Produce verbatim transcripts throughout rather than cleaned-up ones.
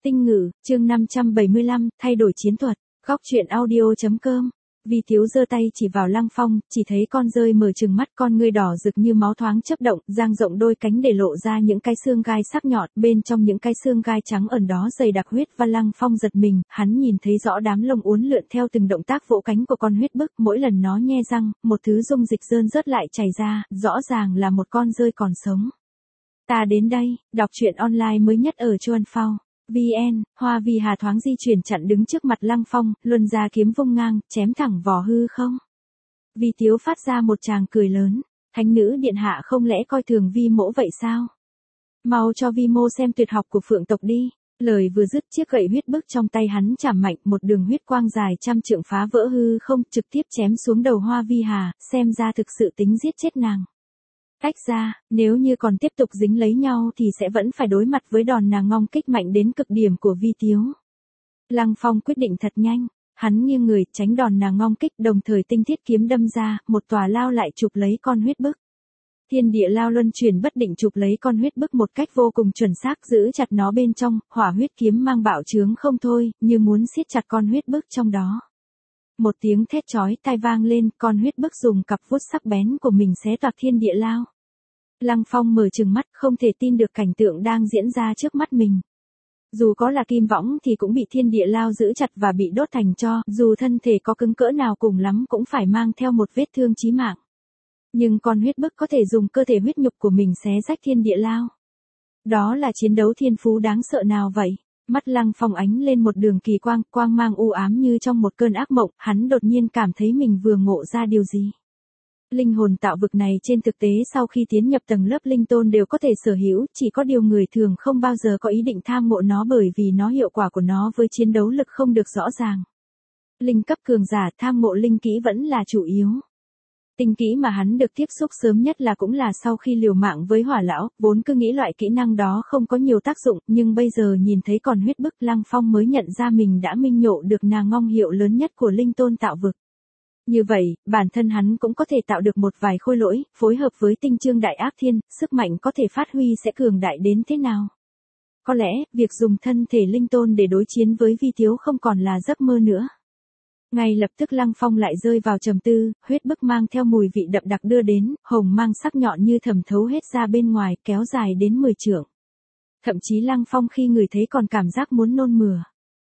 Tinh ngữ, chương năm trăm bảy mươi lăm, thay đổi chiến thuật. Góc truyện audio.com. Vi Tiếu giơ tay chỉ vào Lăng Phong, chỉ thấy con rơi mở trừng mắt, con ngươi đỏ rực như máu thoáng chớp động, dang rộng đôi cánh để lộ ra những cái xương gai sắc nhọn, bên trong những cái xương gai trắng ẩn đó dày đặc huyết và Lăng Phong giật mình, hắn nhìn thấy rõ đám lông uốn lượn theo từng động tác vỗ cánh của con huyết bức, mỗi lần nó nhe răng, một thứ dung dịch rơn rớt lại chảy ra, rõ ràng là một con rơi còn sống. Ta đến đây, đọc truyện online mới nhất ở Chuan Phao. vê en, Hoa Vi Hà thoáng di chuyển chặn đứng trước mặt Lăng Phong, luân ra kiếm vung ngang, chém thẳng vỏ hư không. Vi Tiếu phát ra một tràng cười lớn, thánh nữ điện hạ không lẽ coi thường Vi mỗ vậy sao? Mau cho Vi mô xem tuyệt học của phượng tộc đi. Lời vừa dứt, chiếc gậy huyết bức trong tay hắn chạm mạnh, một đường huyết quang dài trăm trượng phá vỡ hư không, trực tiếp chém xuống đầu Hoa Vi Hà, xem ra thực sự tính giết chết nàng. Tách ra, nếu như còn tiếp tục dính lấy nhau thì sẽ vẫn phải đối mặt với đòn nàng ngong kích mạnh đến cực điểm của Vi Tiếu. Lăng Phong quyết định thật nhanh, hắn nghiêng người tránh đòn nàng ngong kích, đồng thời tinh thiết kiếm đâm ra, một tòa lao lại chụp lấy con huyết bức. Thiên địa lao luân chuyển bất định chụp lấy con huyết bức một cách vô cùng chuẩn xác, giữ chặt nó bên trong, hỏa huyết kiếm mang bạo chướng không thôi, như muốn siết chặt con huyết bức trong đó. Một tiếng thét chói tai vang lên, con huyết bức dùng cặp vuốt sắc bén của mình xé toạc thiên địa lao. Lăng Phong mở trừng mắt, không thể tin được cảnh tượng đang diễn ra trước mắt mình. Dù có là kim võng thì cũng bị thiên địa lao giữ chặt và bị đốt thành tro, dù thân thể có cứng cỡ nào cùng lắm cũng phải mang theo một vết thương chí mạng. Nhưng con huyết bức có thể dùng cơ thể huyết nhục của mình xé rách thiên địa lao. Đó là chiến đấu thiên phú đáng sợ nào vậy? Mắt Lăng Phong ánh lên một đường kỳ quang, quang mang u ám như trong một cơn ác mộng, hắn đột nhiên cảm thấy mình vừa ngộ ra điều gì. Linh hồn tạo vực này trên thực tế sau khi tiến nhập tầng lớp linh tôn đều có thể sở hữu, chỉ có điều người thường không bao giờ có ý định tham ngộ nó bởi vì nó hiệu quả của nó với chiến đấu lực không được rõ ràng. Linh cấp cường giả tham ngộ linh kỹ vẫn là chủ yếu. Tinh kỹ mà hắn được tiếp xúc sớm nhất là cũng là sau khi liều mạng với Hỏa lão, vốn cứ nghĩ loại kỹ năng đó không có nhiều tác dụng, nhưng bây giờ nhìn thấy còn huyết bức, Lăng Phong mới nhận ra mình đã minh ngộ được nàng ngong hiệu lớn nhất của linh tôn tạo vực. Như vậy, bản thân hắn cũng có thể tạo được một vài khôi lỗi, phối hợp với tinh chương đại ác thiên, sức mạnh có thể phát huy sẽ cường đại đến thế nào. Có lẽ, việc dùng thân thể linh tôn để đối chiến với Vi Tiếu không còn là giấc mơ nữa. Ngay lập tức Lăng Phong lại rơi vào trầm tư, huyết bức mang theo mùi vị đậm đặc đưa đến, hồng mang sắc nhọn như thẩm thấu hết ra bên ngoài, kéo dài đến mười trượng. Thậm chí Lăng Phong khi ngửi thấy còn cảm giác muốn nôn mửa.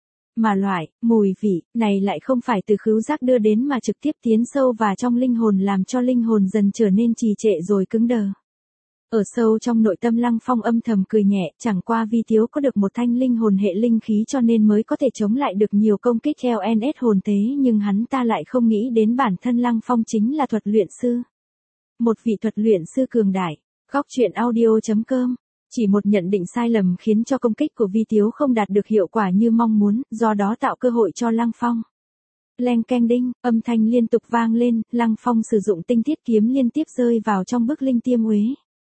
Mà loại, mùi vị, này lại không phải từ khứu giác đưa đến mà trực tiếp tiến sâu vào trong linh hồn làm cho linh hồn dần trở nên trì trệ rồi cứng đờ. Ở sâu trong nội tâm Lăng Phong âm thầm cười nhẹ, chẳng qua Vi Tiếu có được một thanh linh hồn hệ linh khí cho nên mới có thể chống lại được nhiều công kích theo en ét hồn tế, nhưng hắn ta lại không nghĩ đến bản thân Lăng Phong chính là thuật luyện sư. Một vị thuật luyện sư cường đại. Góc truyện audio.com. Chỉ một nhận định sai lầm khiến cho công kích của Vi Tiếu không đạt được hiệu quả như mong muốn, do đó tạo cơ hội cho Lăng Phong. Leng keng đinh, âm thanh liên tục vang lên, Lăng Phong sử dụng tinh thiết kiếm liên tiếp rơi vào trong bức linh tiêm uế.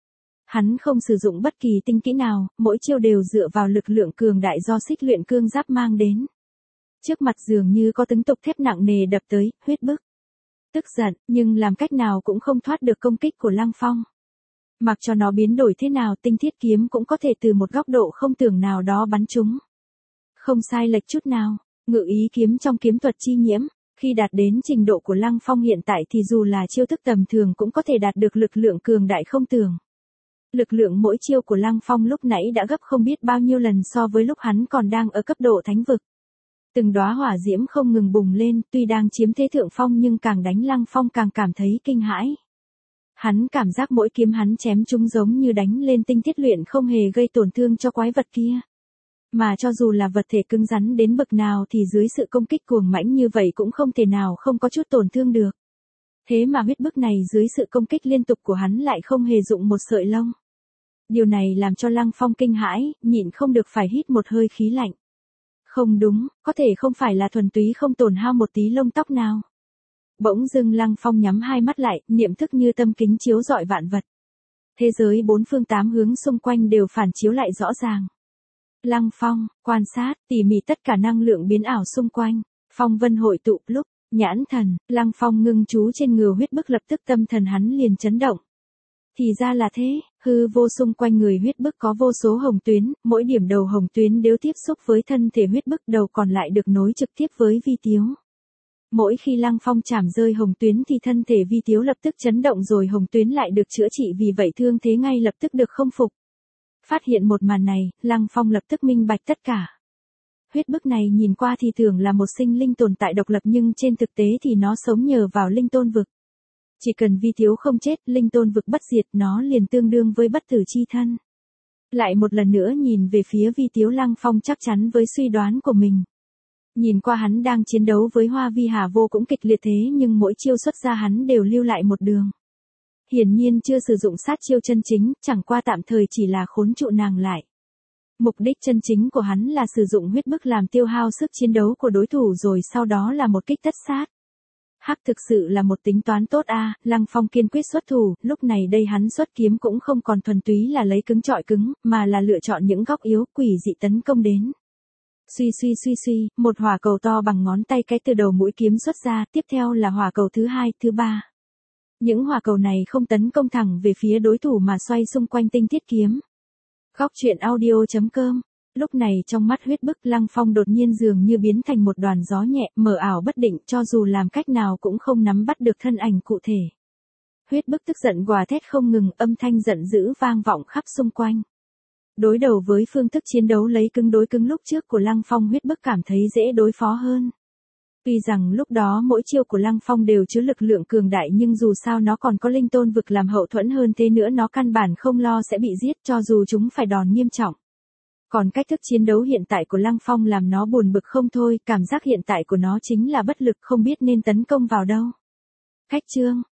Hắn không sử dụng bất kỳ tinh kỹ nào, mỗi chiêu đều dựa vào lực lượng cường đại do xích luyện cương giáp mang đến. Trước mặt dường như có tứng tục thép nặng nề đập tới, huyết bức. Tức giận, nhưng làm cách nào cũng không thoát được công kích của Lăng Phong. Mặc cho nó biến đổi thế nào, tinh thiết kiếm cũng có thể từ một góc độ không tưởng nào đó bắn trúng. Không sai lệch chút nào, ngự ý kiếm trong kiếm thuật chi nhiễm, khi đạt đến trình độ của Lăng Phong hiện tại thì dù là chiêu thức tầm thường cũng có thể đạt được lực lượng cường đại không tưởng. Lực lượng mỗi chiêu của Lăng Phong lúc nãy đã gấp không biết bao nhiêu lần so với lúc hắn còn đang ở cấp độ thánh vực. Từng đóa hỏa diễm không ngừng bùng lên, tuy đang chiếm thế thượng phong nhưng càng đánh Lăng Phong càng cảm thấy kinh hãi. Hắn cảm giác mỗi kiếm hắn chém chúng giống như đánh lên tinh thiết luyện không hề gây tổn thương cho quái vật kia. Mà cho dù là vật thể cứng rắn đến bậc nào thì dưới sự công kích cuồng mãnh như vậy cũng không thể nào không có chút tổn thương được. Thế mà huyết bức này dưới sự công kích liên tục của hắn lại không hề dụng một sợi lông. Điều này làm cho Lăng Phong kinh hãi, nhịn không được phải hít một hơi khí lạnh. Không đúng, có thể không phải là thuần túy không tổn hao một tí lông tóc nào. Bỗng dưng Lăng Phong nhắm hai mắt lại, niệm thức như tâm kính chiếu rọi vạn vật. Thế giới bốn phương tám hướng xung quanh đều phản chiếu lại rõ ràng. Lăng Phong, quan sát, tỉ mỉ tất cả năng lượng biến ảo xung quanh. Phong vân hội tụ, lúc, nhãn thần, Lăng Phong ngưng chú trên ngừa huyết bức lập tức tâm thần hắn liền chấn động. Thì ra là thế, hư vô xung quanh người huyết bức có vô số hồng tuyến, mỗi điểm đầu hồng tuyến đều tiếp xúc với thân thể huyết bức, đầu còn lại được nối trực tiếp với vi tiếu. Mỗi khi Lăng Phong chạm rơi hồng tuyến thì thân thể vi tiếu lập tức chấn động rồi hồng tuyến lại được chữa trị, vì vậy thương thế ngay lập tức được khôi phục. Phát hiện một màn này, Lăng Phong lập tức minh bạch tất cả. Huyết bức này nhìn qua thì tưởng là một sinh linh tồn tại độc lập, nhưng trên thực tế thì nó sống nhờ vào linh tôn vực. Chỉ cần vi tiếu không chết, linh tôn vực bất diệt, nó liền tương đương với bất tử chi thân. Lại một lần nữa nhìn về phía vi tiếu, Lăng Phong chắc chắn với suy đoán của mình. Nhìn qua hắn đang chiến đấu với Hoa Vi Hà Vô cũng kịch liệt thế, nhưng mỗi chiêu xuất ra hắn đều lưu lại một đường. Hiển nhiên chưa sử dụng sát chiêu chân chính, chẳng qua tạm thời chỉ là khốn trụ nàng lại. Mục đích chân chính của hắn là sử dụng huyết bức làm tiêu hao sức chiến đấu của đối thủ, rồi sau đó là một kích tất sát. Hắc, thực sự là một tính toán tốt a. À, Lăng Phong kiên quyết xuất thủ, lúc này đây hắn xuất kiếm cũng không còn thuần túy là lấy cứng chọi cứng, mà là lựa chọn những góc yếu, quỷ dị tấn công đến. Suy suy suy suy, một hỏa cầu to bằng ngón tay cái từ đầu mũi kiếm xuất ra, tiếp theo là hỏa cầu thứ hai, thứ ba. Những hỏa cầu này không tấn công thẳng về phía đối thủ mà xoay xung quanh tinh thiết kiếm. Góc truyện audio chấm com. Lúc này trong mắt huyết bức, Lăng Phong đột nhiên dường như biến thành một đoàn gió nhẹ, mờ ảo bất định, cho dù làm cách nào cũng không nắm bắt được thân ảnh cụ thể. Huyết bức tức giận gào thét không ngừng, âm thanh giận dữ vang vọng khắp xung quanh. Đối đầu với phương thức chiến đấu lấy cứng đối cứng lúc trước của Lăng Phong, huyết bức cảm thấy dễ đối phó hơn. Tuy rằng lúc đó mỗi chiêu của Lăng Phong đều chứa lực lượng cường đại, nhưng dù sao nó còn có linh tôn vực làm hậu thuẫn, hơn thế nữa nó căn bản không lo sẽ bị giết, cho dù chúng phải đòn nghiêm trọng. Còn cách thức chiến đấu hiện tại của Lăng Phong làm nó buồn bực không thôi, cảm giác hiện tại của nó chính là bất lực, không biết nên tấn công vào đâu. Cách chương